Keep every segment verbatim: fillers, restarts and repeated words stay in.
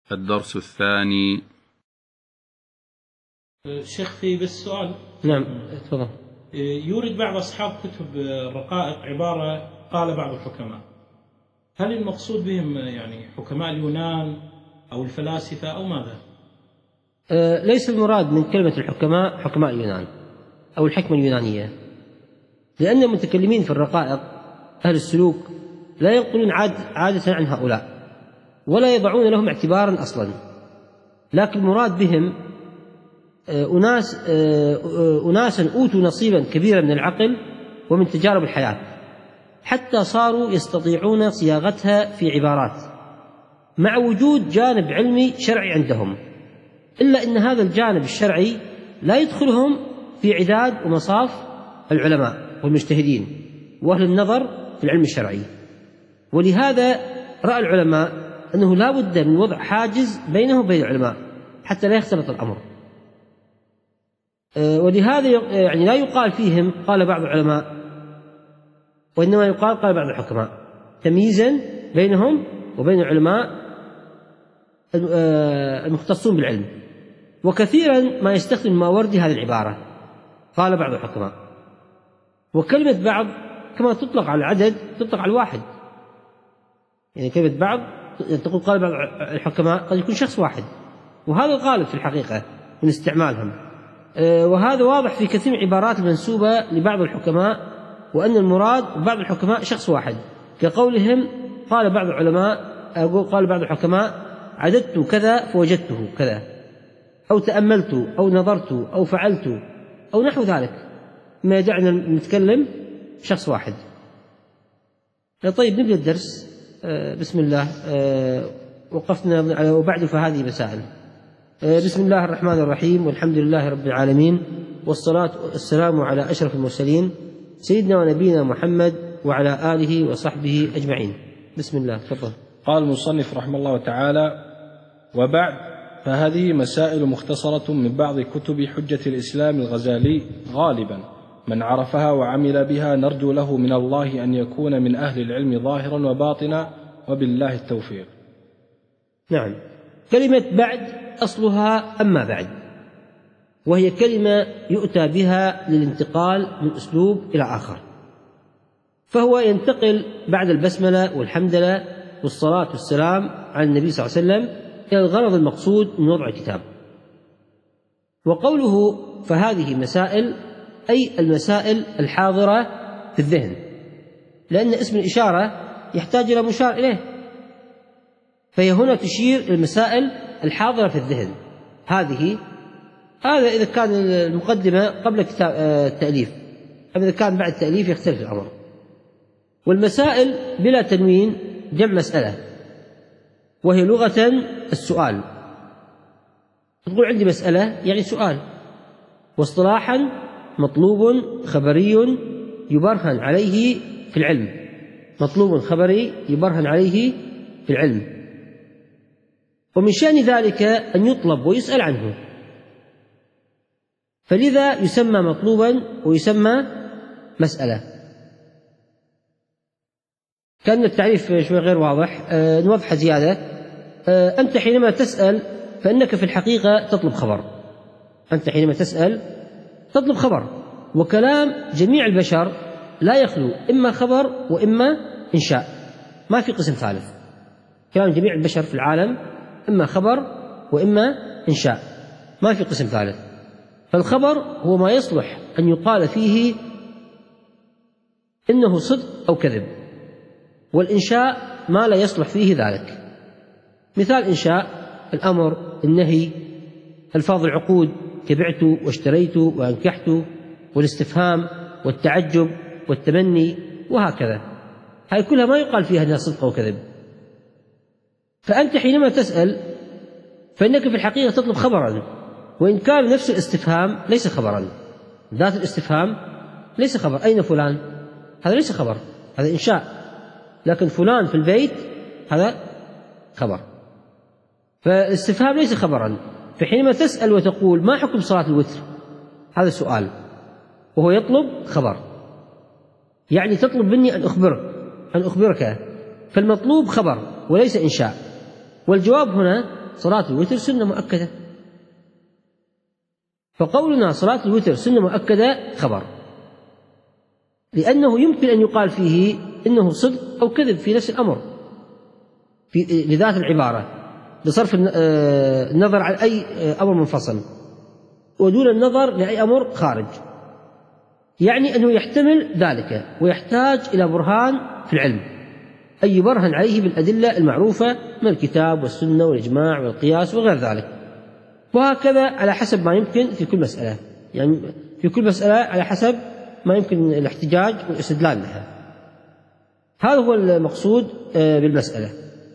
الدرس الثاني. شيخ في بس سؤال. نعم تفضل. يورد بعض أصحاب كتب الرقائق عبارة قال بعض الحكماء، هل المقصود بهم يعني حكماء اليونان أو الفلاسفة أو ماذا؟ أه ليس المراد من كلمة الحكماء حكماء اليونان أو الحكمة اليونانية، لأن المتكلمين في الرقائق أهل السلوك لا ينقلون عاد عادة عن هؤلاء ولا يضعون لهم اعتبارا أصلا، لكن المراد بهم أناس أناسا أوتوا نصيبا كبيرا من العقل ومن تجارب الحياة حتى صاروا يستطيعون صياغتها في عبارات مع وجود جانب علمي شرعي عندهم، إلا أن هذا الجانب الشرعي لا يدخلهم في عداد ومصاف العلماء والمجتهدين وأهل النظر في العلم الشرعي. ولهذا رأى العلماء أنه لا بد من وضع حاجز بينه وبين العلماء حتى لا يختلط الأمر، ولهذا يعني لا يقال فيهم قال بعض العلماء، وإنما يقال قال بعض الحكماء تمييزا بينهم وبين العلماء المختصون بالعلم. وكثيرا ما يستخدم الماوردي هذه العبارة قال بعض الحكماء، وكلمة بعض كما تطلق على العدد تطلق على الواحد، يعني كلمة بعض تقول قال بعض الحكماء قد يكون شخص واحد، وهذا الغالب في الحقيقة من استعمالهم، وهذا واضح في كثير من العبارات المنسوبة لبعض الحكماء، وأن المراد بعض الحكماء شخص واحد، كقولهم قال بعض العلماء أقول قال بعض الحكماء عددت كذا فوجدته كذا، أو تأملت أو نظرت أو فعلت أو نحو ذلك، ما يدعنا نتكلم شخص واحد. طيب نبدأ الدرس. بسم الله. وقفنا على وبعد فهذه مسائل. بسم الله الرحمن الرحيم، والحمد لله رب العالمين، والصلاة والسلام على أشرف المرسلين سيدنا ونبينا محمد وعلى آله وصحبه أجمعين. بسم الله تفضل. قال المصنف رحمه الله تعالى: وبعد فهذه مسائل مختصرة من بعض كتب حجة الإسلام الغزالي، غالبا من عرفها وعمل بها نرجو له من الله أن يكون من أهل العلم ظاهرا وباطنا، وبالله التوفيق. نعم. كلمة بعد أصلها أما بعد، وهي كلمة يؤتى بها للانتقال من أسلوب إلى آخر، فهو ينتقل بعد البسملة والحمدلة والصلاة والسلام على النبي صلى الله عليه وسلم إلى الغرض المقصود من وضع الكتاب. وقوله فهذه مسائل أي المسائل الحاضرة في الذهن، لأن اسم الإشارة يحتاج إلى مشار إليه، فهي هنا تشير إلى المسائل الحاضرة في الذهن. هذه هذا إذا كان المقدمة قبل التأليف، أما إذا كان بعد التأليف يختلف الأمر. والمسائل بلا تنوين جمع مسألة، وهي لغة السؤال، تقول عندي مسألة يعني سؤال، واصطلاحا مطلوب خبري يبرهن عليه في العلم، مطلوب خبري يبرهن عليه في العلم، ومن شأن ذلك أن يطلب ويسأل عنه، فلذا يسمى مطلوبا ويسمى مسألة. كان التعريف شوي غير واضح، أه نوضح زيادة. أه أنت حينما تسأل فإنك في الحقيقة تطلب خبر، أنت حينما تسأل تطلب خبر، وكلام جميع البشر لا يخلو إما خبر وإما إنشاء، ما في قسم ثالث. كلام جميع البشر في العالم إما خبر وإما إنشاء، ما في قسم ثالث. فالخبر هو ما يصلح أن يقال فيه إنه صدق أو كذب، والإنشاء ما لا يصلح فيه ذلك. مثال إنشاء الأمر، النهي، ألفاظ العقود كبعت واشتريت وأنكحت، والاستفهام والتعجب والتمني، وهكذا. هاي كلها ما يقال فيها أنها صدق أو كذب. فأنت حينما تسأل فإنك في الحقيقة تطلب خبرا، وإن كان نفس الاستفهام ليس خبرا، ذات الاستفهام ليس خبر. أين فلان؟ هذا ليس خبر، هذا إنشاء. لكن فلان في البيت هذا خبر، فالاستفهام ليس خبرا. فحينما تسأل وتقول ما حكم صلاة الوتر، هذا سؤال، وهو يطلب خبر، يعني تطلب مني أن أخبرك أن أخبرك فالمطلوب خبر وليس إنشاء. والجواب هنا صلاة الوتر سنة مؤكدة. فقولنا صلاة الوتر سنة مؤكدة خبر، لأنه يمكن أن يقال فيه إنه صدق أو كذب في نفس الأمر في لذات العبارة، بصرف النظر عن أي أمر منفصل ودون النظر لأي أمر خارج. يعني أنه يحتمل ذلك ويحتاج إلى برهان في العلم، أي يبرهن عليه بالأدلة المعروفة من الكتاب والسنة والإجماع والقياس وغير ذلك، وهكذا على حسب ما يمكن في كل مسألة، يعني في كل مسألة على حسب ما يمكن الاحتجاج والاستدلال لها. هذا هو المقصود بالمسألة.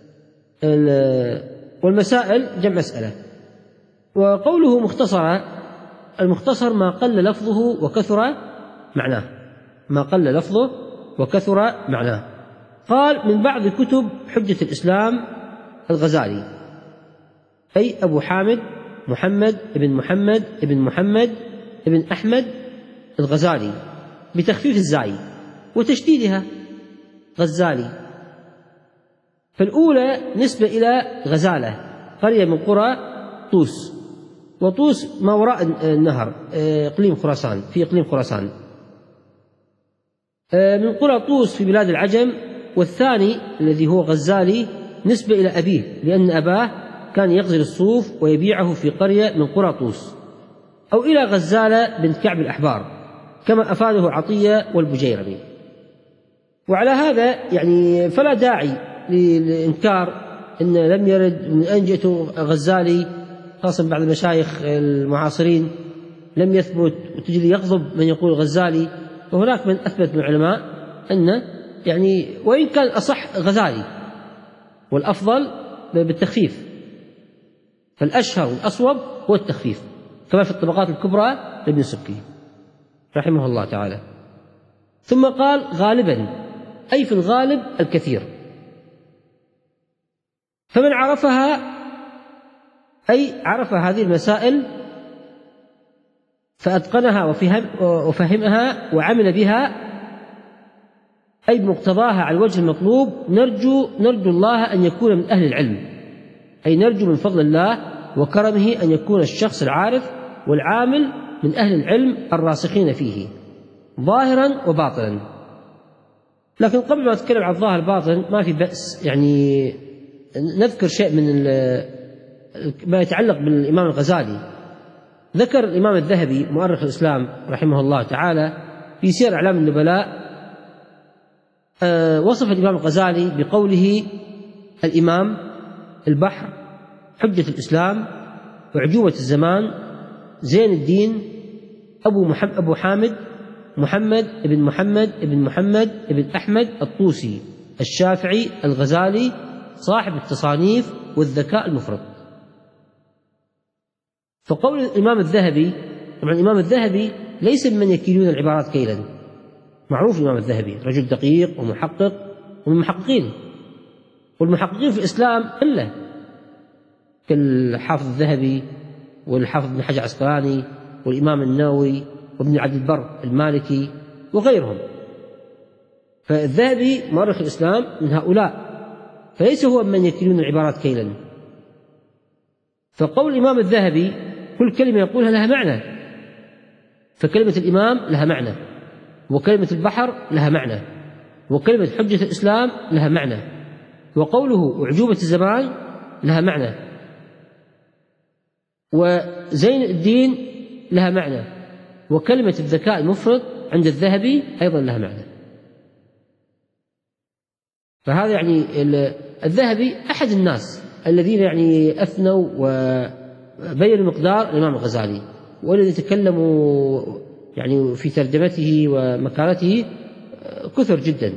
والمسائل جمع مسألة. وقوله مختصرة، المختصر ما قل لفظه وكثر معناه، ما قل لفظه وكثر معناه. قال من بعض كتب حجة الإسلام الغزالي، أي أبو حامد محمد ابن محمد ابن محمد ابن أحمد الغزالي بتخفيف الزاي وتشديدها غزالي. فالأولى نسبة إلى غزالة، قرية من قرى طوس، وطوس ما وراء النهر، إقليم خراسان، في إقليم خراسان، من قرى طوس في بلاد العجم. والثاني الذي هو غزالي نسبة إلى أبيه، لأن أباه كان يغزل الصوف ويبيعه في قرية من قرى طوس، أو إلى غزالة بنت كعب الأحبار كما أفاده عطية والبجيرمي. وعلى هذا يعني فلا داعي للإنكار أن لم يرد من أين جئت غزالي، خاصة بعض المشايخ المعاصرين لم يثبت، وتجد يغضب من يقول غزالي. وهناك من أثبت من العلماء أن يعني وإن كان أصح غزالي والأفضل بالتخفيف، فالأشهر والأصوب هو التخفيف، كما في الطبقات الكبرى لابن سبكي رحمه الله تعالى. ثم قال غالبا، أي في الغالب الكثير. فمن عرفها، أي عرف هذه المسائل فأتقنها وفهم وفهمها وعمل بها، أي بمقتضاها على الوجه المطلوب، نرجو نرجو الله أن يكون من أهل العلم، أي نرجو من فضل الله وكرمه أن يكون الشخص العارف والعامل من أهل العلم الراسخين فيه ظاهرا وباطنا. لكن قبل ما أتكلم عن الظاهر الباطن ما في بأس يعني نذكر شيء من ما يتعلق بالإمام الغزالي. ذكر الإمام الذهبي مؤرخ الإسلام رحمه الله تعالى في سير أعلام النبلاء، وصف الإمام الغزالي بقوله الإمام البحر حجة الإسلام وعجوبة الزمان زين الدين أبو, محمد أبو حامد محمد ابن محمد ابن محمد ابن أحمد الطوسي الشافعي الغزالي صاحب التصانيف والذكاء المفرط. فقول الإمام الذهبي، طبعا الإمام الذهبي ليس ممن يكيلون العبارات كيلا، معروف الإمام الذهبي رجل دقيق ومحقق ومن المحققين، والمحققين في الإسلام قلة كالحافظ الذهبي والحافظ ابن حجر العسقلاني والإمام النووي وابن عبد البر المالكي وغيرهم. فالذهبي مؤرخ الإسلام من هؤلاء، فليس هو من يكيلون العبارات كيلا. فقول الإمام الذهبي كل كلمة يقولها لها معنى، فكلمة الإمام لها معنى، وكلمة البحر لها معنى، وكلمة حجة الإسلام لها معنى، وقوله أعجوبة الزمان لها معنى، وزين الدين لها معنى، وكلمة الذكاء المفرط عند الذهبي أيضا لها معنى. فهذا يعني الذهبي أحد الناس الذين يعني أثنوا وبينوا مقدار الإمام الغزالي، والذي تكلموا يعني في ترجمته ومكانته كثر جدا.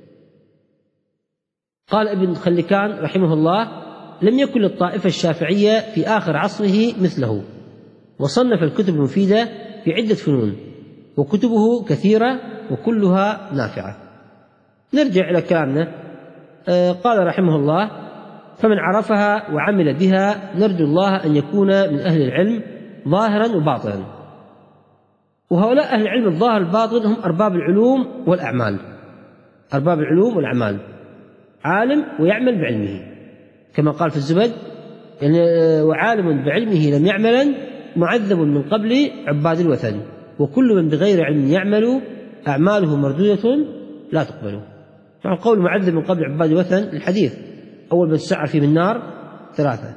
قال ابن خلكان رحمه الله لم يكن للطائفة الشافعية في آخر عصره مثله، وصنف الكتب المفيدة في عدة فنون، وكتبه كثيرة وكلها نافعة. نرجع إلى كلامنا. قال رحمه الله فمن عرفها وعمل بها نرجو الله أن يكون من أهل العلم ظاهرا وباطنا. وهؤلاء أهل العلم الظاهر الباطن هم أرباب العلوم والأعمال، أرباب العلوم والأعمال، عالم ويعمل بعلمه، كما قال في الزبد يعني وعالم بعلمه لم يعملا معذب من قبل عباد الوثن، وكل من بغير علم يعمل أعماله مردودة لا تقبل. طبعا قول معذب من قبل عباد الوثن الحديث أول من سعر فيه من النار ثلاثة.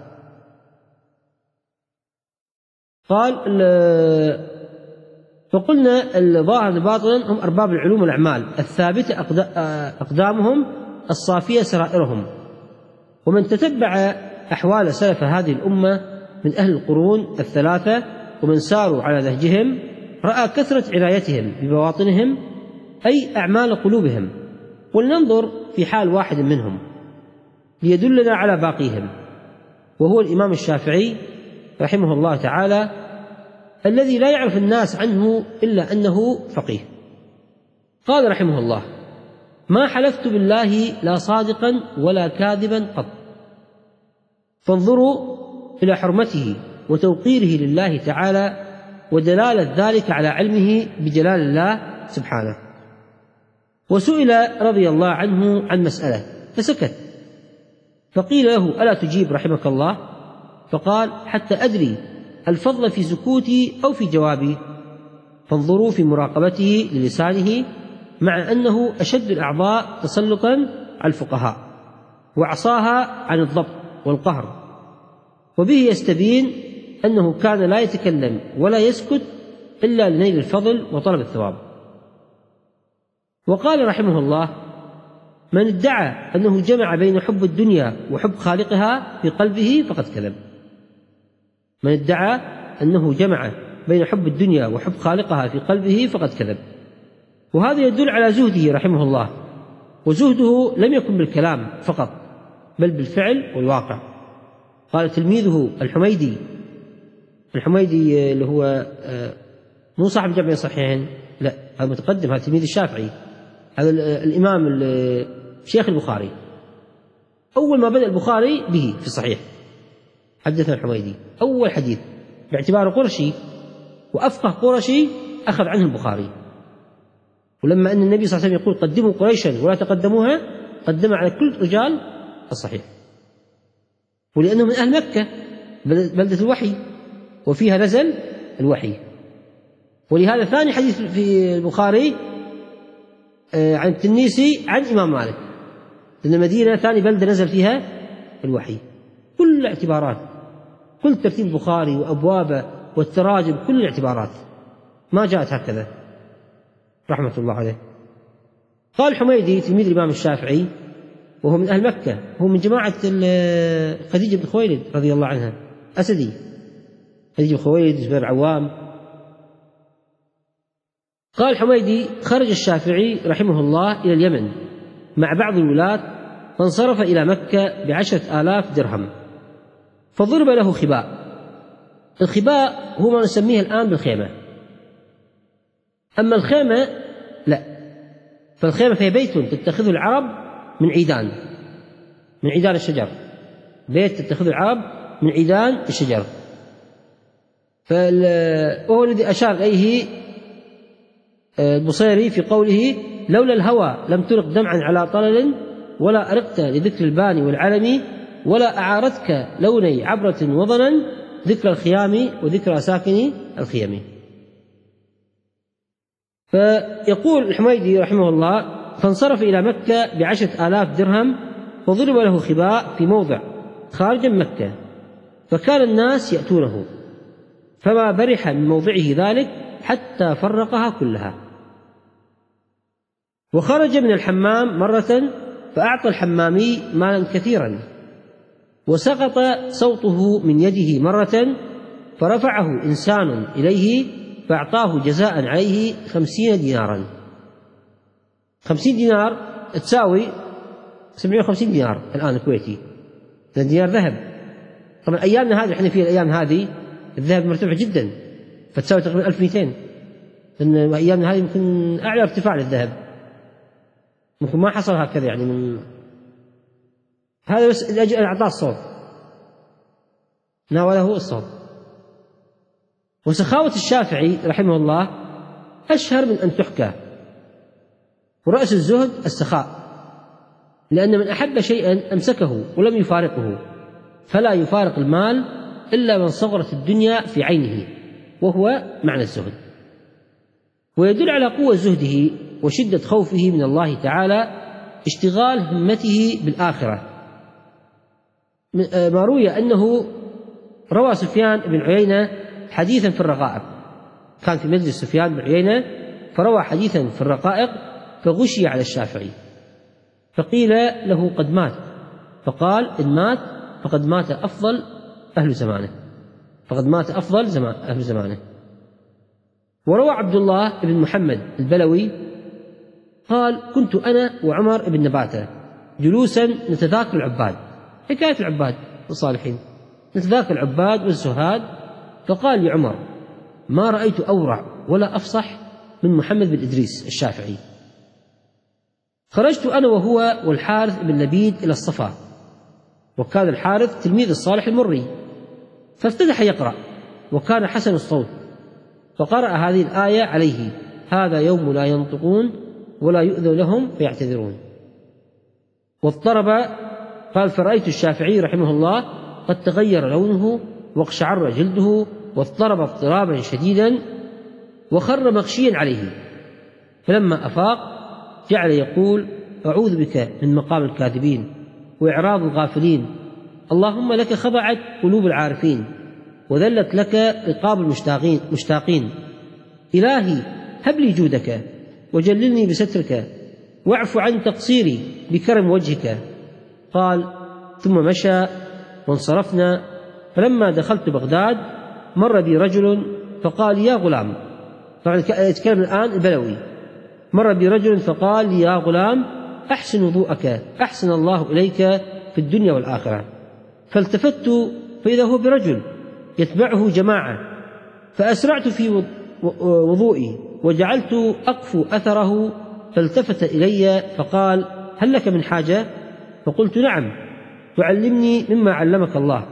قال فقلنا الظاهر الباطن هم أرباب العلوم والأعمال الثابتة أقدامهم الصافية سرائرهم. ومن تتبع أحوال سلف هذه الأمة من أهل القرون الثلاثة ومن ساروا على نهجهم رأى كثرة عنايتهم ببواطنهم أي أعمال قلوبهم. ولننظر في حال واحد منهم ليدلنا على باقيهم، وهو الإمام الشافعي رحمه الله تعالى، الذي لا يعرف الناس عنه إلا أنه فقيه. قال رحمه الله: ما حلفت بالله لا صادقا ولا كاذبا قط. فانظروا إلى حرمته وتوقيره لله تعالى ودلالة ذلك على علمه بجلال الله سبحانه. وسئل رضي الله عنه عن مسألة فسكت، فقيل له: ألا تجيب رحمك الله؟ فقال: حتى أدري الفضل في سكوتي أو في جوابي. فانظروا في مراقبته للسانه، مع أنه أشد الأعضاء تسلطا على الفقهاء وعصاها عن الضبط والقهر، وبه يستبين أنه كان لا يتكلم ولا يسكت إلا لنيل الفضل وطلب الثواب. وقال رحمه الله: من ادعى أنه جمع بين حب الدنيا وحب خالقها في قلبه فقد كذب. من ادعى أنه جمع بين حب الدنيا وحب خالقها في قلبه فقد كذب. وهذا يدل على زهده رحمه الله، وزهده لم يكن بالكلام فقط بل بالفعل والواقع. قال تلميذه الحميدي الحميدي اللي هو مو صاحب جمع الصحيحين، لا هذا متقدم، هذا تلميذ الشافعي، هذا الإمام الشيخ البخاري. أول ما بدأ البخاري به في الصحيح حدثنا الحميدي أول حديث باعتباره قرشي وأفقه قرشي أخذ عنه البخاري. ولما أن النبي صلى الله عليه وسلم يقول قدموا قريشا ولا تقدموها، قدم على كل رجال الصحيح، ولأنه من أهل مكة بلدة الوحي وفيها نزل الوحي. ولهذا ثاني حديث في البخاري عن التنيسي عن إمام مالك، لأن المدينة ثاني بلدة نزل فيها الوحي. كل الاعتبارات، كل ترتيب البخاري وأبوابه والتراجم، كل الاعتبارات ما جاءت هكذا رحمة الله عليه. قال الحميدي تلميذ الإمام الشافعي وهو من أهل مكة، هو من جماعة خديجة بن خويلد رضي الله عنها، أسدي خديجة بن خويلد زبير العوام. قال الحميدي خرج الشافعي رحمه الله إلى اليمن مع بعض الولاة، فانصرف إلى مكة بعشرة آلاف درهم، فضرب له خباء. الخباء هو ما نسميه الآن بالخيمة، أما الخيمة لا، فالخيمة فهي بيت تتخذه العرب من عيدان من عيدان الشجر، بيت تتخذه العرب من عيدان الشجر. فهو الذي أشار إليه البصيري في قوله: لولا الهوى لم ترق دمعا على طلل، ولا أرقت لذكر الباني والعلم، ولا أعارتك لوني عبرة وضنا، ذكر الخيام وذكر ساكن الخيم. فيقول الحميدي رحمه الله: فانصرف إلى مكة بعشرة آلاف درهم، وضرب له خباء في موضع خارج مكة، فكان الناس يأتونه، فما برح من موضعه ذلك حتى فرقها كلها. وخرج من الحمام مرة فأعطى الحمامي مالا كثيرا، وسقط صوته من يده مرة فرفعه إنسان إليه فأعطاه جزاء عليه خمسين دينارا. خمسين دينار تساوي سبعمائة وخمسين دينار الآن الكويتي، دينار ذهب. طبعا أيامنا هذه، احنا في الأيام هذه الذهب مرتفع جدا، فتساوي تقريبا ألف ومئتين، لأن أيامنا هذه يمكن أعلى ارتفاع للذهب، ممكن ما حصل هكذا يعني من هذا، بس لأجل أن أعطاه الصوت، ناوله الصوت. وسخاوة الشافعي رحمه الله أشهر من أن تحكى، ورأس الزهد السخاء، لأن من أحب شيئا أمسكه ولم يفارقه، فلا يفارق المال إلا من صغرت الدنيا في عينه، وهو معنى الزهد. ويدل على قوة زهده وشدة خوفه من الله تعالى اشتغال همته بالآخرة، ما روي أنه روى سفيان بن عيينة حديثا في الرقائق، كان في مجلس سفيان بن عيينة فروى حديثا في الرقائق فغشي على الشافعي، فقيل له قد مات، فقال إن مات فقد مات أفضل أهل زمانه، فقد مات أفضل زمان أهل زمانه. وروى عبد الله بن محمد البلوي قال كنت أنا وعمر بن نباتة جلوسا نتذاكر العباد، حكاية العباد الصالحين، نتذاكر العباد والزهاد، فقال لعمر ما رأيت أورع ولا أفصح من محمد بن إدريس الشافعي. خرجت أنا وهو والحارث بن لبيد إلى الصفا، وكان الحارث تلميذ الصالح المري، فافتتح يقرأ وكان حسن الصوت، فقرأ هذه الآية عليه: هذا يوم لا ينطقون ولا يؤذن لهم فيعتذرون. واضطرب، قال فرأيت الشافعي رحمه الله قد تغير لونه واقشعر جلده واضطرب اضطرابا شديدا وخر مغشيا عليه، فلما أفاق جعل يقول: أعوذ بك من مقام الكاذبين وإعراض الغافلين، اللهم لك خضعت قلوب العارفين وذلت لك رقاب المشتاقين مشتاقين، إلهي هب لي جودك وجللني بسترك واعف عن تقصيري بكرم وجهك. قال ثم مشى وانصرفنا، فلما دخلت بغداد مر بي رجل فقال يا غلام، طبعا يتكلم الآن البلوي، مر بي رجل فقال لي يا غلام أحسن وضوءك أحسن الله إليك في الدنيا والآخرة. فالتفت فإذا هو برجل يتبعه جماعة، فأسرعت في وضوئي وجعلت أقفو أثره، فالتفت إلي فقال هل لك من حاجة؟ فقلت نعم، تعلمني مما علمك الله،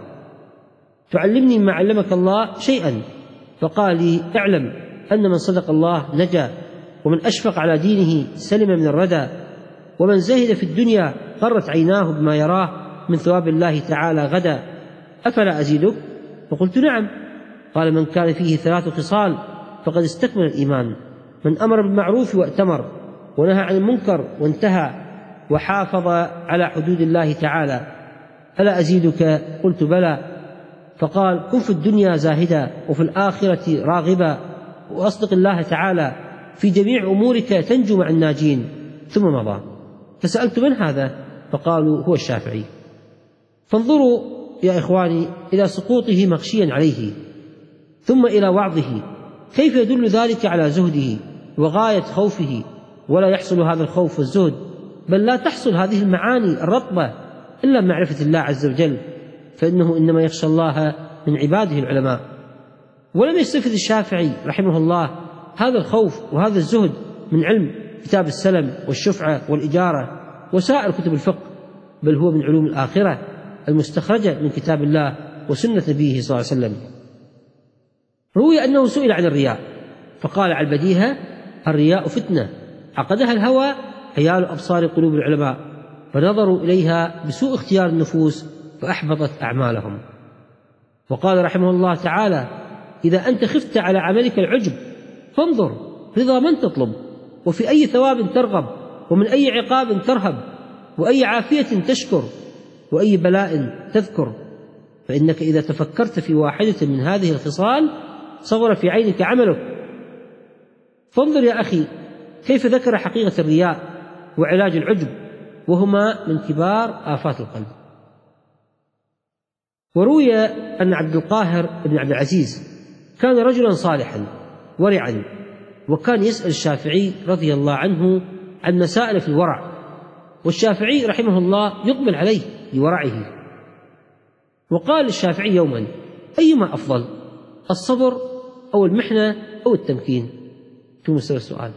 تعلمني مما علمك الله شيئا. فقال لي اعلم أن من صدق الله نجا، ومن أشفق على دينه سلم من الردى، ومن زهد في الدنيا قرت عيناه بما يراه من ثواب الله تعالى غدا، أفلا أزيدك؟ فقلت نعم. قال من كان فيه ثلاث خصال فقد استكمل الإيمان: من أمر بالمعروف وأتمر، ونهى عن المنكر وانتهى، وحافظ على حدود الله تعالى، ألا أزيدك؟ قلت بلى. فقال كن في الدنيا زاهدا وفي الآخرة راغبا، وأصدق الله تعالى في جميع أمورك تنجو مع الناجين. ثم مضى. فسألت من هذا؟ فقالوا هو الشافعي. فانظروا يا إخواني إلى سقوطه مغشيا عليه، ثم إلى وعظه، كيف يدل ذلك على زهده وغاية خوفه. ولا يحصل هذا الخوف والزهد، بل لا تحصل هذه المعاني الرطبة إلا معرفة الله عز وجل، فإنه إنما يخشى الله من عباده العلماء. ولم يستفد الشافعي رحمه الله هذا الخوف وهذا الزهد من علم كتاب السلم والشفعة والإجارة وسائر كتب الفقه، بل هو من علوم الآخرة المستخرجة من كتاب الله وسنة نبيه صلى الله عليه وسلم. روي أنه سئل عن الرياء فقال على البديهة: الرياء فتنة عقدها الهوى حيال أبصار قلوب العلماء، فنظروا إليها بسوء اختيار النفوس فأحبطت أعمالهم. وقال رحمه الله تعالى: إذا أنت خفت على عملك العجب فانظر رضا من تطلب، وفي أي ثواب ترغب، ومن أي عقاب ترهب، وأي عافية تشكر، وأي بلاء تذكر، فإنك إذا تفكرت في واحدة من هذه الخصال صغر في عينك عملك. فانظر يا أخي كيف ذكر حقيقة الرياء وعلاج العجب، وهما من كبار آفات القلب. وروي أن عبد القاهر بن عبد العزيز كان رجلا صالحا ورعا، وكان يسأل الشافعي رضي الله عنه عن مسائل في الورع، والشافعي رحمه الله يقبل عليه لورعه. وقال الشافعي يوما: أيما أفضل، الصبر أو المحنة أو التمكين؟ في مستوى السؤال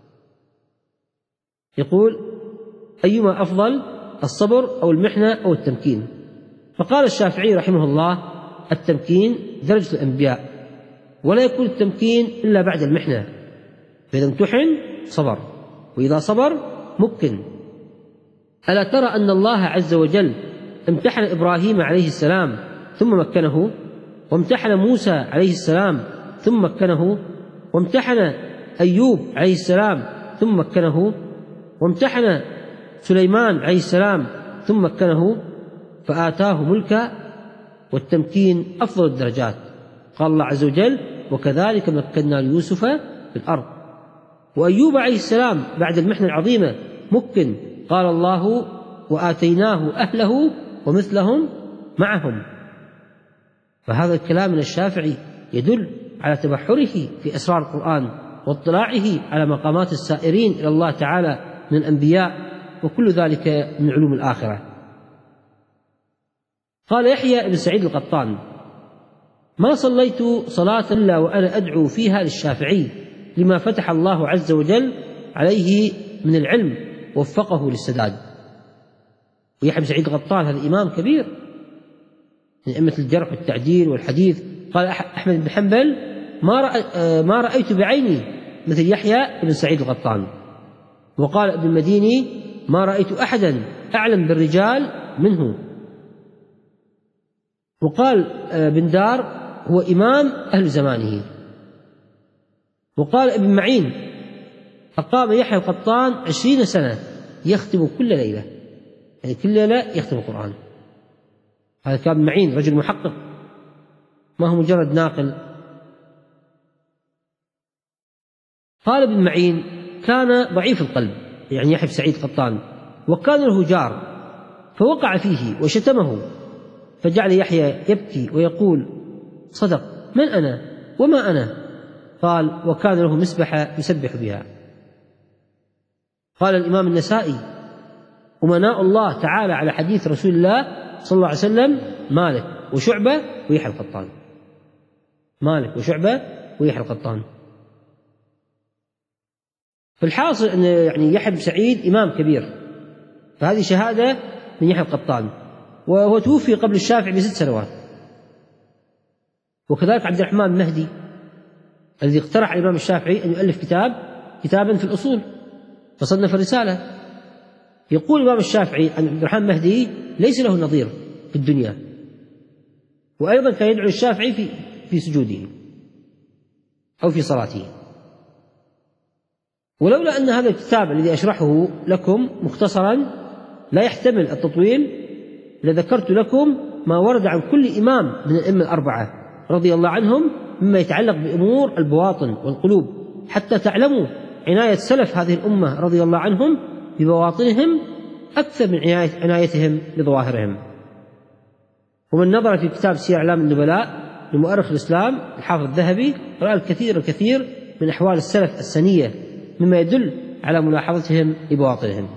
يقول: أيما أفضل، الصبر أو المحنة أو التمكين؟ فقال الشافعي رحمه الله: التمكين درجة الأنبياء، ولا يكون التمكين إلا بعد المحنة، فإذا امتحن صبر، وإذا صبر مكن. ألا ترى أن الله عز وجل امتحن إبراهيم عليه السلام ثم مكنه، وامتحن موسى عليه السلام ثم مكنه، وامتحن أيوب عليه السلام ثم مكنه، وامتحن سليمان عليه السلام ثم مكنه، فآتاه ملكا، والتمكين أفضل الدرجات. قال الله عز وجل: وكذلك مكنا ليوسف في الأرض. وأيوب عليه السلام بعد المحنة العظيمة مكن، قال الله: وآتيناه أهله ومثلهم معهم. فهذا الكلام من الشافعي يدل على تبحره في أسرار القرآن واطلاعه على مقامات السائرين إلى الله تعالى من الأنبياء، وكل ذلك من علوم الآخرة. قال يحيى بن سعيد القطان: ما صليت صلاة إلا وأنا أدعو فيها للشافعي لما فتح الله عز وجل عليه من العلم ووفقه للسداد. ويحيى بن سعيد القطان هذا إمام كبير من أئمة الجرح والتعديل والحديث. قال أحمد بن حنبل: ما ما رأيت بعيني مثل يحيى بن سعيد القطان. وقال ابن المديني: ما رأيت أحدا أعلم بالرجال منه. وقال بن دار: هو إمام أهل زمانه. وقال ابن معين: أقام يحيى القطان عشرين سنة يختم كل ليلة، يعني كل ليلة يختم القرآن. هذا كان ابن معين رجل محقق، ما هو مجرد ناقل. قال ابن معين: كان ضعيف القلب، يعني يحيى بن سعيد القطان، وكان له جار فوقع فيه وشتمه، فجعل يحيى يبكي ويقول: صدق، من أنا وما أنا؟ قال: وكان له مسبحة يسبح بها. قال الإمام النسائي: أمناء الله تعالى على حديث رسول الله صلى الله عليه وسلم مالك وشعبة ويحيى القطان. مالك وشعبة ويحيى القطان. فالحاصل أن يعني يحيى بن سعيد إمام كبير، فهذه شهادة من يحيى القطان، وهو توفي قبل الشافعي بست سنوات. وكذلك عبد الرحمن المهدي الذي اقترح الإمام الشافعي أن يؤلف كتاب كتابا في الأصول، فصنف الرسالة. يقول الإمام الشافعي عن عبد الرحمن المهدي: ليس له نظير في الدنيا. وأيضا كان يدعو الشافعي في في سجوده أو في صلاته. ولولا أن هذا الكتاب الذي أشرحه لكم مختصرا لا يحتمل التطويل لذكرت لكم ما ورد عن كل إمام من الأئمة الأربعة رضي الله عنهم مما يتعلق بأمور البواطن والقلوب، حتى تعلموا عناية سلف هذه الأمة رضي الله عنهم ببواطنهم أكثر من عنايتهم بظواهرهم. ومن نظر في كتاب سير أعلام النبلاء لمؤرخ الإسلام الحافظ الذهبي رأى الكثير الكثير من أحوال السلف السنية مما يدل على ملاحظتهم لبواطنهم.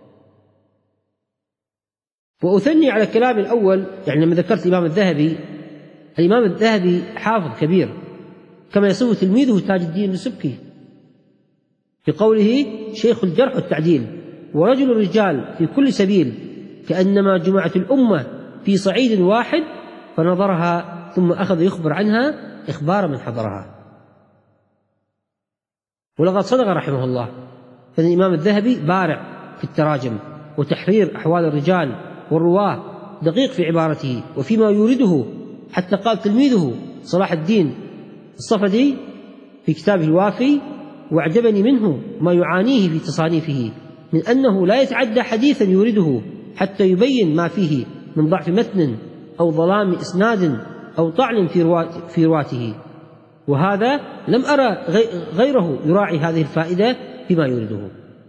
وأثني على كلام الأول، يعني لما ذكرت الإمام الذهبي، الإمام الذهبي حافظ كبير كما يصفه تلميذه تاج الدين السبكي في قوله: شيخ الجرح والتعديل ورجل الرجال في كل سبيل، كأنما جمعت الأمة في صعيد واحد فنظرها ثم أخذ يخبر عنها إخبار من حضرها. ولقد صدق رحمه الله، فإن الإمام الذهبي بارع في التراجم وتحرير أحوال الرجال والرواه، دقيق في عبارته وفيما يورده، حتى قال تلميذه صلاح الدين الصفدي في كتابه الوافي: واعجبني منه ما يعانيه في تصانيفه من أنه لا يتعدى حديثا يورده حتى يبين ما فيه من ضعف متن أو ظلام إسناد أو طعن في رواته، وهذا لم أرى غيره يراعي هذه الفائدة فيما يورده.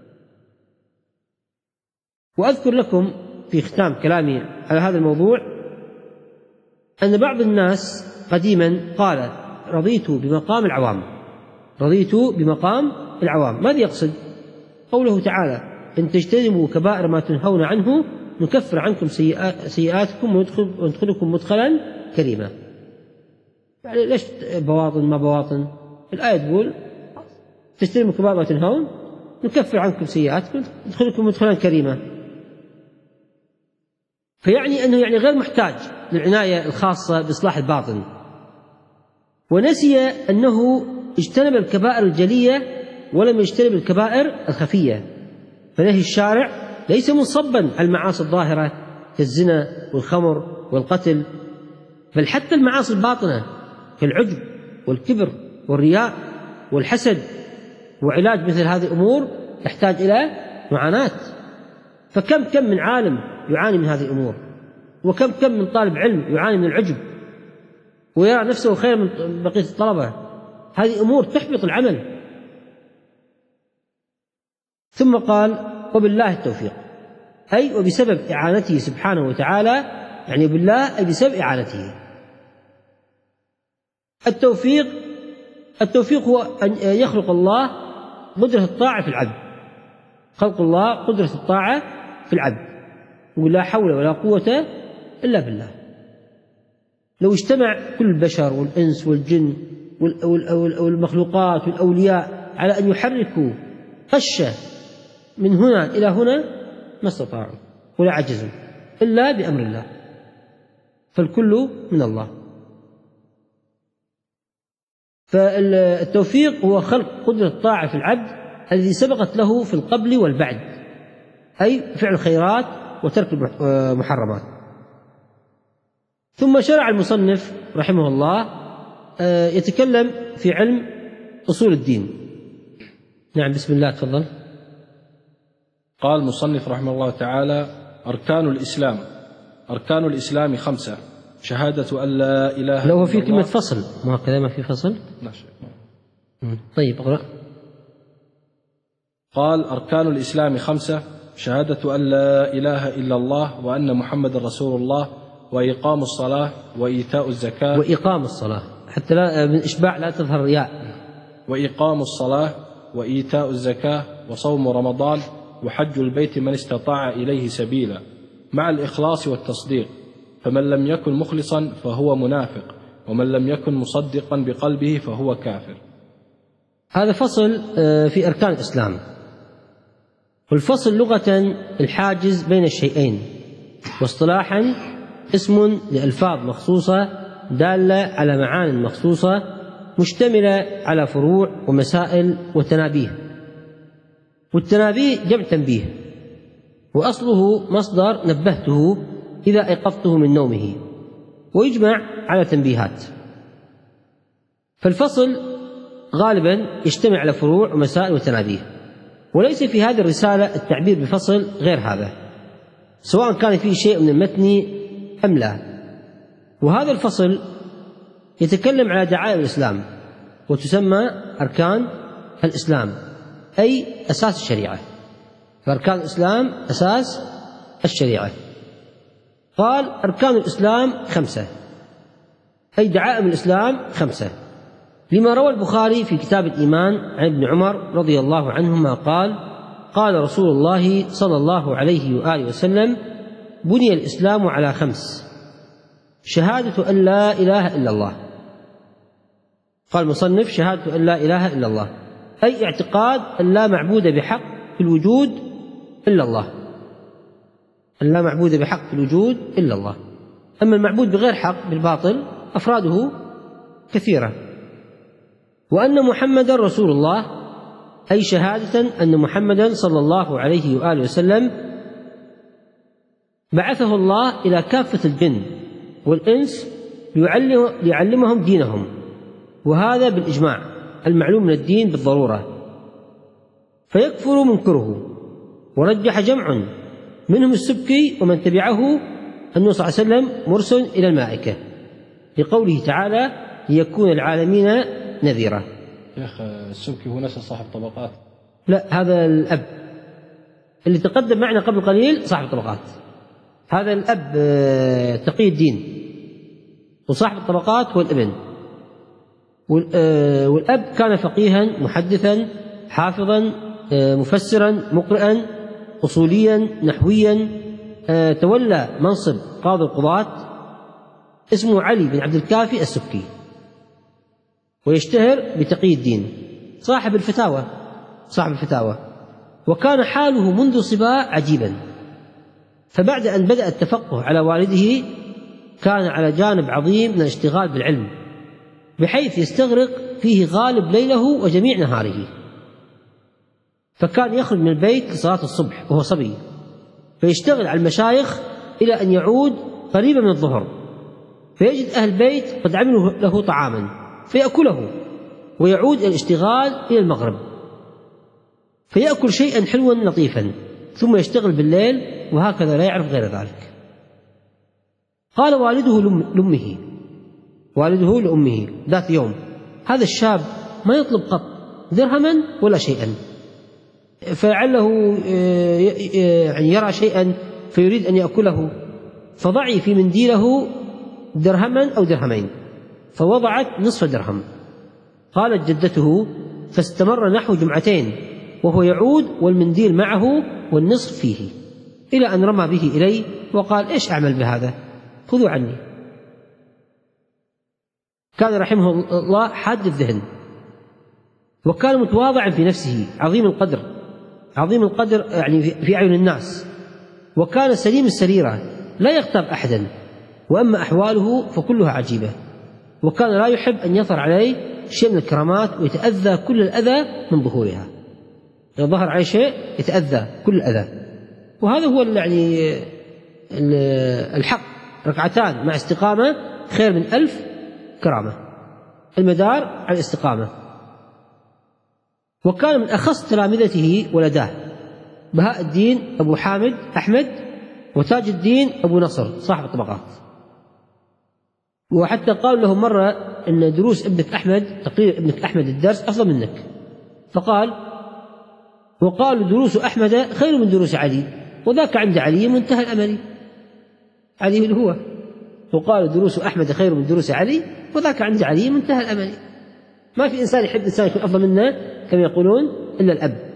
وأذكر لكم في ختام كلامي على هذا الموضوع أن بعض الناس قديما قال: رضيت بمقام العوام، رضيت بمقام العوام. ماذا يقصد؟ قوله تعالى: إن تجتنبوا كبائر ما تنهون عنه نكفر عنكم سيئاتكم وندخلكم مدخلا كريما. يعني ليش بواطن ما بواطن؟ الآية تقول: تجتنبوا كبائر ما تنهون نكفر عنكم سيئاتكم وندخلكم مدخلا كريما. فيعني أنه يعني غير محتاج للعناية الخاصة بإصلاح الباطن. ونسي أنه اجتنب الكبائر الجلية ولم يجتنب الكبائر الخفية، فنهي الشارع ليس منصبا على المعاصي الظاهرة كالزنا والخمر والقتل، بل حتى المعاصي الباطنة كالعجب والكبر والرياء والحسد، وعلاج مثل هذه الأمور تحتاج إلى معاناة. فكم كم من عالم يعاني من هذه الأمور، وكم كم من طالب علم يعاني من العجب ويرى نفسه خير من بقية الطلبة. هذه أمور تحبط العمل. ثم قال: وبالله التوفيق، أي وبسبب إعانته سبحانه وتعالى، يعني بالله أي بسبب إعانته. التوفيق التوفيق هو أن يخلق الله قدرة الطاعة في العبد، خلق الله قدرة الطاعة في العبد، ولا حول ولا قوة إلا بالله. لو اجتمع كل البشر والإنس والجن والمخلوقات والأولياء على أن يحركوا قشة من هنا إلى هنا ما استطاعوا ولا عجزوا إلا بأمر الله، فالكل من الله. فالتوفيق هو خلق قدرة الطاعة في العبد الذي سبقت له في القبل والبعد، أي فعل الخيرات وترك المحرمات. ثم شرع المصنف رحمه الله يتكلم في علم أصول الدين. نعم، بسم الله، تفضل. قال المصنف رحمه الله تعالى: أركان الإسلام أركان الإسلام خمسة: شهادة أن لا إله إلا الله. لو في كلمة فصل، ما هكذا ما في فصل. ماشي. طيب اقرأ. قال: أركان الإسلام خمسة: شهادة أن لا إله إلا الله وأن محمد رسول الله، وإقام الصلاة، وإيتاء الزكاة. وإقام الصلاة حتى لا من إشباع لا تظهر رياء. وإقام الصلاة، وإيتاء الزكاة، وصوم رمضان، وحج البيت من استطاع إليه سبيلا، مع الإخلاص والتصديق، فمن لم يكن مخلصا فهو منافق، ومن لم يكن مصدقا بقلبه فهو كافر. هذا فصل في أركان الإسلام. والفصل لغة الحاجز بين الشيئين، واصطلاحا اسم لألفاظ مخصوصة دالة على معان مخصوصة مشتملة على فروع ومسائل وتنابيه. والتنابيه جمع تنبيه، وأصله مصدر نبهته إذا أيقظته من نومه، ويجمع على تنبيهات. فالفصل غالبا يجتمع على فروع ومسائل وتنابيه، وليس في هذه الرسالة التعبير بفصل غير هذا، سواء كان فيه شيء من المتن أم لا. وهذا الفصل يتكلم على دعائم الإسلام، وتسمى أركان الإسلام، أي أساس الشريعة. فأركان الإسلام أساس الشريعة. قال: أركان الإسلام خمسة، أي دعائم الإسلام خمسة، لما روى البخاري في كتاب الإيمان عن ابن عمر رضي الله عنهما قال: قال رسول الله صلى الله عليه وآله وسلم: بني الإسلام على خمس: شهادة أن لا إله إلا الله. قال المصنف: شهادة أن لا إله إلا الله، أي اعتقاد أن لا معبود بحق في الوجود إلا الله، أن لا معبود بحق في الوجود إلا الله. أما المعبود بغير حق بالباطل أفراده كثيرة. وأن محمدا رسول الله، أي شهادة أن محمدا صلى الله عليه وآله وسلم بعثه الله إلى كافة الجن والإنس ليعلمهم دينهم، وهذا بالإجماع المعلوم من الدين بالضرورة. فيكفر منكره. ورجح جمع منهم السبكي ومن تبعه أنه صلى الله عليه وسلم مرسل إلى الملائكة، لقوله تعالى: ليكون العالمين نذيرا. يا أخي السبكي هو نفس صاحب طبقات؟ لا، هذا الأب اللي تقدم معنا قبل قليل صاحب طبقات. هذا الأب تقي الدين، وصاحب الطبقات هو الابن. والأب كان فقيها محدثا حافظا مفسرا مقرئا أصوليا نحويا، تولى منصب قاضي القضاة، اسمه علي بن عبد الكافي السبكي، ويشتهر بتقي الدين، صاحب الفتاوى صاحب الفتاوى وكان حاله منذ صبا عجيبا. فبعد أن بدأ التفقه على والده كان على جانب عظيم من الاشتغال بالعلم، بحيث يستغرق فيه غالب ليله وجميع نهاره. فكان يخرج من البيت لصلاة الصبح وهو صبي، فيشتغل على المشايخ إلى أن يعود قريبا من الظهر، فيجد أهل البيت قد عملوا له طعاما فيأكله، ويعود إلى الاشتغال إلى المغرب فيأكل شيئا حلوا لطيفا، ثم يشتغل بالليل، وهكذا لا يعرف غير ذلك. قال والده لأمه والده لأمه ذات يوم: هذا الشاب ما يطلب قط درهما ولا شيئا، فلعله يعني يرى شيئا فيريد أن يأكله، فضعي في منديله درهما أو درهمين، فوضعت نصف درهم. قالت جدته: فاستمر نحو جمعتين وهو يعود والمنديل معه والنصف فيه، إلى أن رمى به إلي وقال: إيش أعمل بهذا؟ خذوا عني. كان رحمه الله حاد الذهن، وكان متواضعا في نفسه، عظيم القدر عظيم القدر يعني في أعين الناس، وكان سليم السريرة لا يغتاب أحدا، وأما أحواله فكلها عجيبة، وكان لا يحب أن يظهر عليه شيء من الكرامات، ويتأذى كل الأذى من ظهورها. إذا ظهر عليه شيء يتأذى كل الأذى، وهذا هو يعني الحق. ركعتان مع استقامة خير من ألف كرامة، المدار على الاستقامة. وكان من أخص تلامذته ولداه بهاء الدين أبو حامد أحمد، وتاج الدين أبو نصر صاحب الطبقات. وحتى قال له مرة إن دروس ابنك أحمد، تقرير ابنك أحمد الدرس أفضل منك، فقال: وقالوا دروس أحمد خير من دروس علي، وذاك عند علي منتهى الأمل. علي اللي هو وقالوا دروس أحمد خير من دروس علي، وذاك عند علي منتهى الأمل. ما في إنسان يحب إنسان يكون أفضل منه كما يقولون إلا الأب.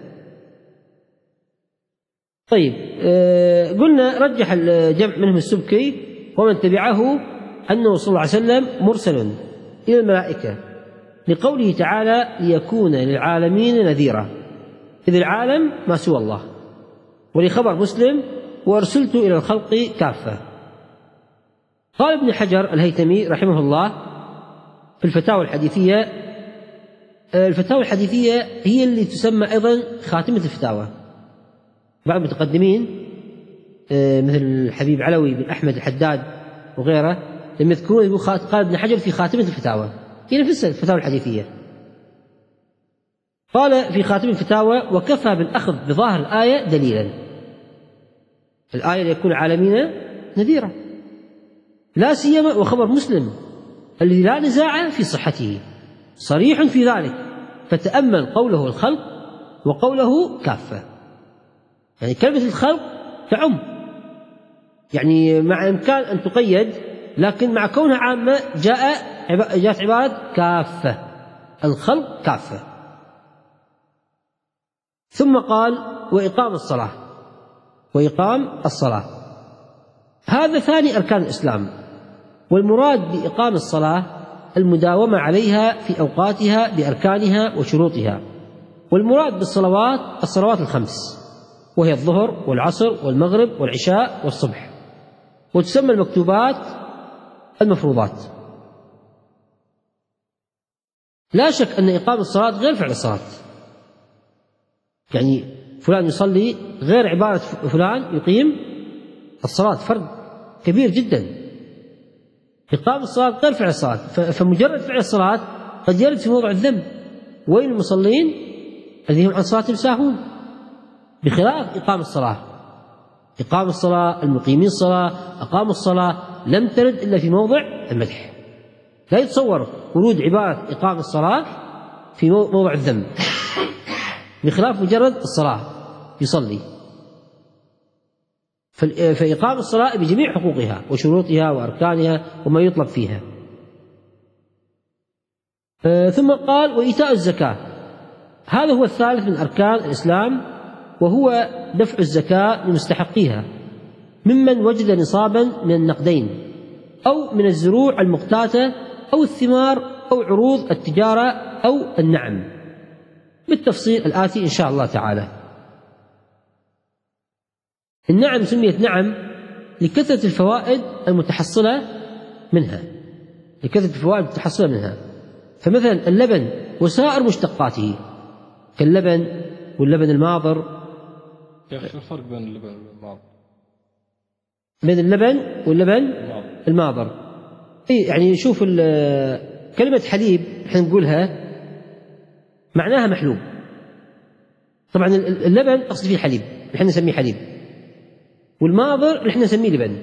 طيب آه قلنا رجح الجمع منهم السبكي ومن تبعه أنه صلى الله عليه وسلم مرسل إلى الملائكة، لقوله تعالى: ليكون للعالمين نذيرا، إذ العالم ما سوى الله. ولخبر مسلم: وأرسلت إلى الخلق كافة. قال ابن حجر الهيثمي رحمه الله في الفتاوى الحديثية: الفتاوى الحديثية هي اللي تسمى أيضا خاتمة الفتاوى. بعض المتقدمين مثل الحبيب علوي بن أحمد الحداد وغيره لم يذكرون، يقول قال ابن حجر في خاتمة الفتاوى، هي نفس الفتاوى الحديثية. قال في خاتمة الفتاوى: وكفى بالأخذ بظاهر الآية دليلا. الآية ليكون عالمين نذيرا، لا سيما وخبر مسلم الذي لا نزاع في صحته صريح في ذلك، فتأمل قوله الخلق وقوله كافة. يعني كلمة الخلق تعم، يعني مع إمكان أن تقيد، لكن مع كونها عامة جاء جاءت عبارة كافة، الخلق كافة. ثم قال: وإقام الصلاة وإقام الصلاة هذا ثاني أركان الإسلام، والمراد بإقام الصلاة المداومة عليها في أوقاتها بأركانها وشروطها. والمراد بالصلوات الصلوات الخمس، وهي الظهر والعصر والمغرب والعشاء والصبح، وتسمى المكتوبات المفروضات. لا شك أن إقام الصلاة غير فعل الصلاة، يعني فلان يصلي غير عبارة فلان يقيم الصلاة، فرق كبير جدا. إقام الصلاة غير فعل الصلاة، فمجرد فعل الصلاة قد يرد في موضع الذنب. وين المصلين الذين هم عن صلاتهم ساهون؟ بخلاف إقام الصلاة، إقام الصلاة المقيمين الصلاة أقاموا الصلاة لم ترد إلا في موضع المدح. لا يتصور ورود عبارة إقام الصلاة في موضع الذنب، بخلاف مجرد الصلاة يصلي. فإقام الصلاة بجميع حقوقها وشروطها وأركانها وما يطلب فيها. ثم قال: وإيتاء الزكاة هذا هو الثالث من أركان الإسلام، وهو دفع الزكاة لمستحقيها ممن وجد نصابا من النقدين أو من الزروع المقتاتة أو الثمار أو عروض التجارة أو النعم، بالتفصيل الآتي إن شاء الله تعالى. النعم سميت نعم لكثرة الفوائد المتحصلة منها لكثرة الفوائد المتحصلة منها فمثلا اللبن وسائر مشتقاته كاللبن واللبن الماضر. يا أخي الفرق بين اللبن والماضر؟ بين اللبن واللبن الماضر. يعني شوف كلمة حليب احنا نقولها معناها محلوب. طبعا اللبن أصل فيه حليب نحن نسميه حليب، والماضر نحن نسميه لبن.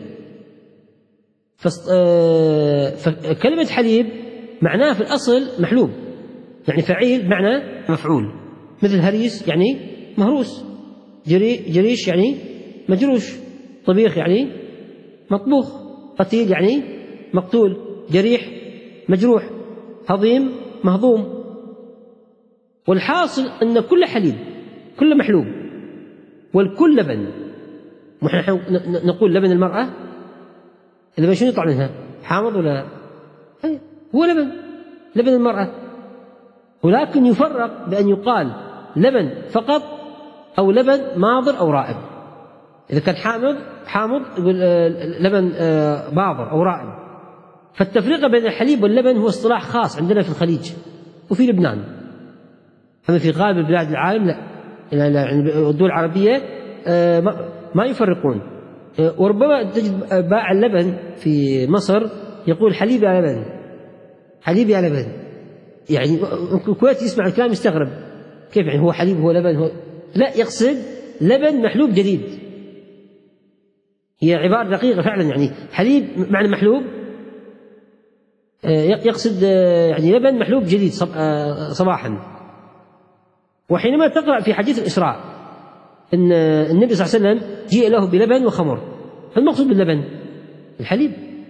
فكلمة حليب معناها في الأصل محلوب، يعني فعيل بمعنى مفعول، مثل هريس يعني مهروس، جري جريش يعني مجروش، طبيخ يعني مطبوخ، قتيل يعني مقتول، جريح مجروح، هضيم مهضوم. والحاصل أن كل حليب كل محلوب والكل لبن. ونحن نقول لبن المرأة، اللبن شنو يطلع منها؟ حامض ولا هو لبن لبن المرأة. ولكن يفرق بأن يقال لبن فقط أو لبن ماضر أو رائب. إذا كان حامض حامض يقول لبن باضر أو رائب. فالتفرقة بين الحليب واللبن هو اصطلاح خاص عندنا في الخليج وفي لبنان، أما في غالب بلاد العالم لا، يعني الدول العربية ما يفرقون. وربما تجد باع اللبن في مصر يقول حليب يا لبن، حليب يا لبن. يعني الكويتي يسمع الكلام يستغرب، كيف يعني هو حليب هو لبن هو؟ لا، يقصد لبن محلوب جديد. هي عبارة دقيقة فعلا، يعني حليب معنى محلوب، يقصد يعني لبن محلوب جديد صباحا. وحينما تقرأ في حديث الإسراء أن النبي صلى الله عليه وسلم جيء له بلبن وخمر، فالمقصود باللبن الحليب.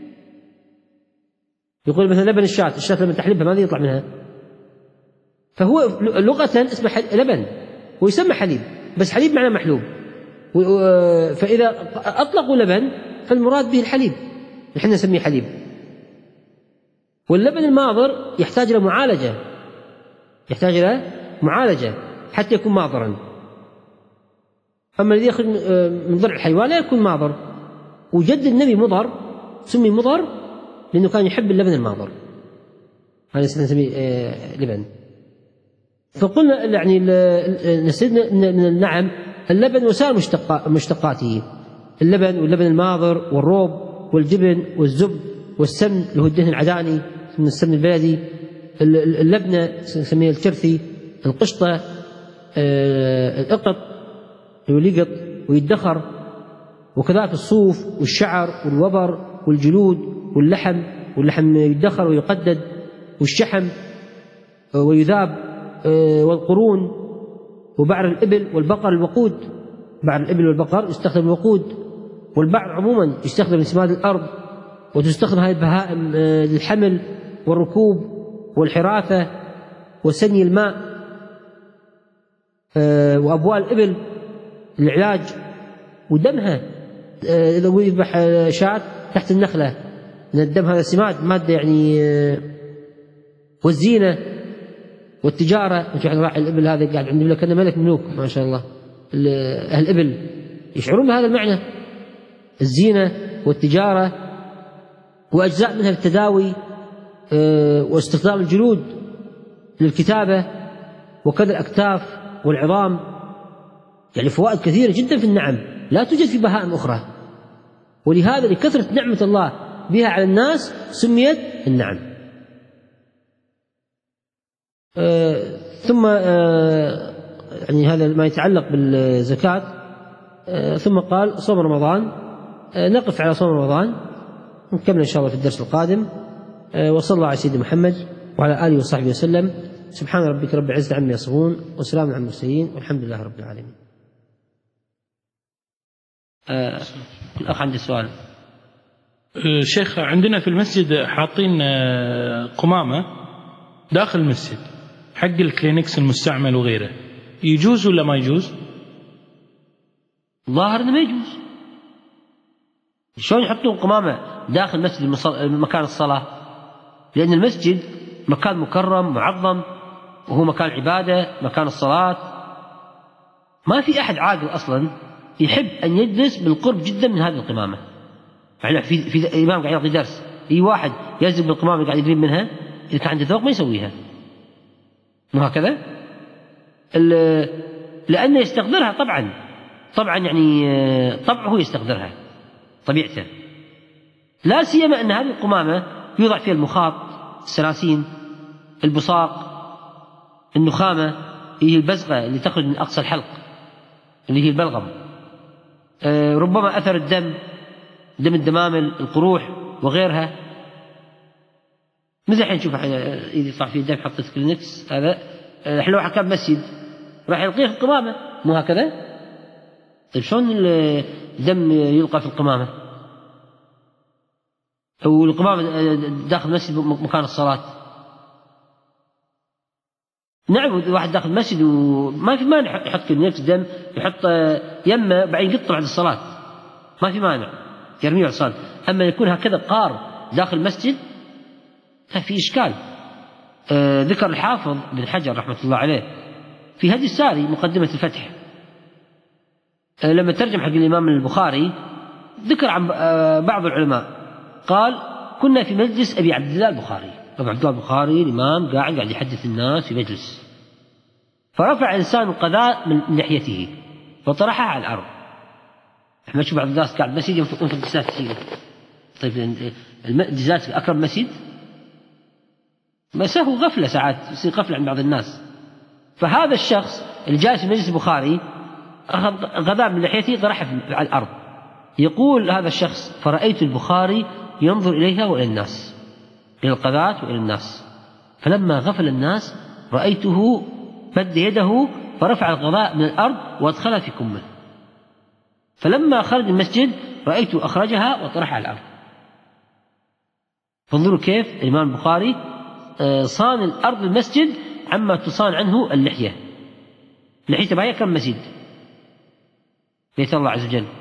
يقول مثلا لبن الشاة، الشاة لما تحلبها ماذا يطلع منها؟ فهو لغة اسمه لبن ويسمى حليب، بس حليب معناه محلوب. فإذا أطلقوا لبن فالمراد به الحليب، نحن نسميه حليب. واللبن الماضر يحتاج إلى معالجة، يحتاج إلى معالجة حتى يكون ماضرا. أما الذي يأخذ من ضرع الحيوان لا يكون ماضر. وجد النبي مضر سمي مضر لأنه كان يحب اللبن الماضر، هذا نسميه لبن. فقلنا يعني نسيدنا نعم اللبن وسائر مشتقاته، اللبن واللبن الماضر والروب والجبن والزبد والسمن اللي هو الدهن العداني من السمن البلدي، اللبنة نسميها الكرثي، القشطة، القط اللي هو لقط ويدخر، وكذلك الصوف والشعر والوبر والجلود واللحم، واللحم يدخر ويقدد، والشحم ويذاب، والقرون، وبعر الإبل والبقر الوقود، بعر الإبل والبقر يستخدم الوقود، والبعر عموما يستخدم لسماد الأرض، وتستخدم هذه البهائم للحمل والركوب والحراثة وسني الماء، وأبوال الإبل للعلاج، ودمها إذا يذبح شاة تحت النخلة من الدم، هذا سماد مادة يعني، والزينة والتجارة. وشوف راعي الإبل هذا قاعد عند لك أنه ملك ملوك ما شاء الله، أهل الإبل يشعرون بهذا المعنى، الزينة والتجارة، وأجزاء منها للتداوي، واستخدام الجلود للكتابة، وكذا الأكتاف والعظام. يعني فوائد كثيرة جدا في النعم لا توجد في بهائم أخرى، ولهذا لكثرة نعمة الله بها على الناس سميت النعم. آه ثم آه يعني هذا ما يتعلق بالزكاة. آه ثم قال صوم رمضان. آه نقف على صوم رمضان، نكمل إن شاء الله في الدرس القادم. آه وصلى الله على سيدنا محمد وعلى آله وصحبه وسلم. سبحان ربك رب العزة عما يصفون، وسلام على المرسلين، والحمد لله رب العالمين. آه الأخ عندي سؤال. شيخ، عندنا في المسجد حاطين قمامة داخل المسجد حق الكلينكس المستعمل وغيره، يجوز ولا ما يجوز؟ ظاهر انه ما يجوز. شلون يحطون قمامة داخل مسجد مكان الصلاة؟ لأن المسجد مكان مكرم معظم، وهو مكان عبادة، مكان الصلاة. ما في أحد عاقل أصلا يحب أن يجلس بالقرب جدا من هذه القمامة. يعني في في إمام قاعد يعطي درس، أي واحد يلزم بالقمامة قاعد يقرب منها، إذا كان عنده ذوق ما يسويها. وهكذا لأنه يستقدرها طبعا طبعا يعني طبعه هو يستقدرها. طبيعته، لا سيما أن هذه القمامة يوضع فيها المخاط، السلاسين، البصاق، النخامة، هي البزغة اللي تخرج من أقصى الحلق اللي هي البلغم، أه ربما أثر الدم، دم الدمامل، القروح وغيرها. مثل الحين نشوف إذا صار فيه دم حطيت كلينكس، هذا الحين لو حكام مسجد راح يلقيه في القمامة، مو هكذا؟ طيب شلون الدم يلقى في القمامة؟ والقمامة داخل المسجد مكان الصلاة. نعم واحد داخل المسجد وما في مانع يحط كلينكس دم، يحط يمه بعدين يقطع بعد الصلاة، ما في مانع يرميه على الصلاة. أما يكون هكذا قار داخل المسجد في إشكال. آه ذكر الحافظ بن حجر رحمة الله عليه في هدي الساري مقدمة الفتح آه لما ترجم حق الإمام البخاري، ذكر عن آه بعض العلماء قال: كنا في مجلس أبي عبد الله البخاري، أبو عبد الله البخاري الإمام قاعد قاعد يحدث الناس في مجلس، فرفع إنسان القذاء من لحيته فطرحها على الأرض. احنا نشوف بعض الناس قاعد مسجد وانت بتسافر تشيله. طيب الدزاز في أقرب مسجد ما سهو غفلة، ساعات يصير غفلة عند بعض الناس. فهذا الشخص اللي جالس في مجلس البخاري أخذ غذاء من لحيته طرحها على الأرض. يقول هذا الشخص: فرأيت البخاري ينظر إليها وإلى الناس، إلى القذاة وإلى الناس، فلما غفل الناس رأيته مد يده فرفع الغذاء من الأرض وأدخلها في كمه، فلما خرج المسجد رأيته أخرجها وطرحها على الأرض. فانظروا كيف الإمام البخاري صان الأرض المسجد عما تصان عنه اللحية. لحيته باهية كم مسجد بيت الله عز وجل.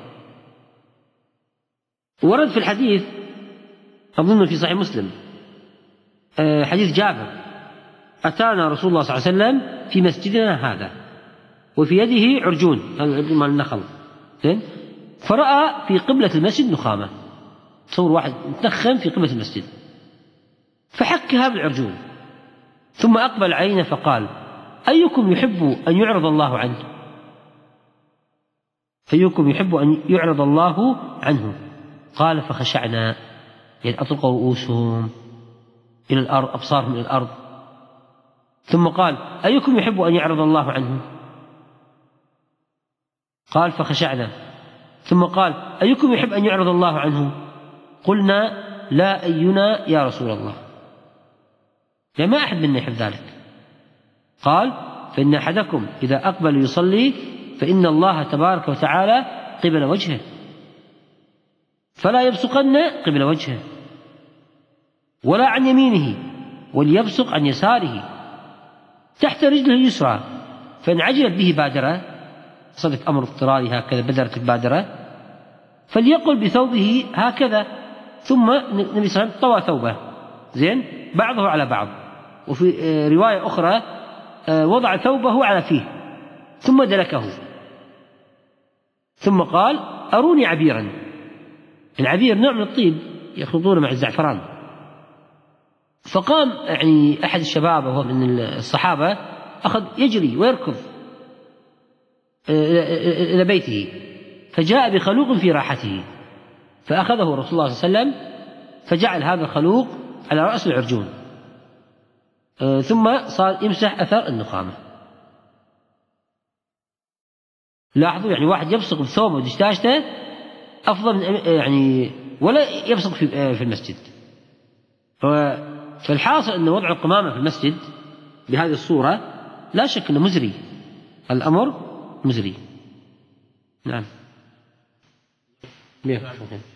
ورد في الحديث أظن في صحيح مسلم حديث جابر: أتانا رسول الله صلى الله عليه وسلم في مسجدنا هذا وفي يده عرجون، هذا مال النخل، فرأى في قبلة المسجد نخامة. تصور واحد متنخم في قبلة المسجد فحكها بالعرجون، ثم أقبل علينا فقال: أيكم يحب أن يعرض الله عنه؟ أيكم يحب أن يعرض الله عنه؟ قال: فخشعنا، يعني أطلقوا رؤوسهم إلى الأرض، أبصارهم إلى الأرض. ثم قال: أيكم يحب أن يعرض الله عنه؟ قال: فخشعنا. ثم قال: أيكم يحب أن يعرض الله عنه؟ قلنا: لا أينا يا رسول الله، يعني ما أحد منا يحب ذلك. قال: فإن أحدكم إذا أقبل يصلي فإن الله تبارك وتعالى قبل وجهه، فلا يبصقن قبل وجهه ولا عن يمينه، وليبصق عن يساره تحت رجله اليسرى، فإن عجلت به بادرة، صدق أمر اضطراري هكذا بدرت البادرة، فليقل بثوبه هكذا. ثم النبي صلى الله عليه وسلم طوى ثوبه زين بعضه على بعض، وفي رواية أخرى وضع ثوبه على فيه ثم دلكه، ثم قال: أروني عبيرا. العبير نوع من الطيب يخلطونه مع الزعفران. فقام يعني أحد الشباب وهو من الصحابة أخذ يجري ويركض إلى بيته، فجاء بخلوق في راحته فأخذه رسول الله صلى الله عليه وسلم فجعل هذا الخلوق على رأس العرجون، ثم صار يمسح أثر النخامة. لاحظوا يعني واحد يبصق بثوبه ودشتاشته أفضل من يعني ولا يبصق في في المسجد. فالحاصل أن وضع القمامة في المسجد بهذه الصورة لا شك أنه مزري، الأمر مزري. نعم.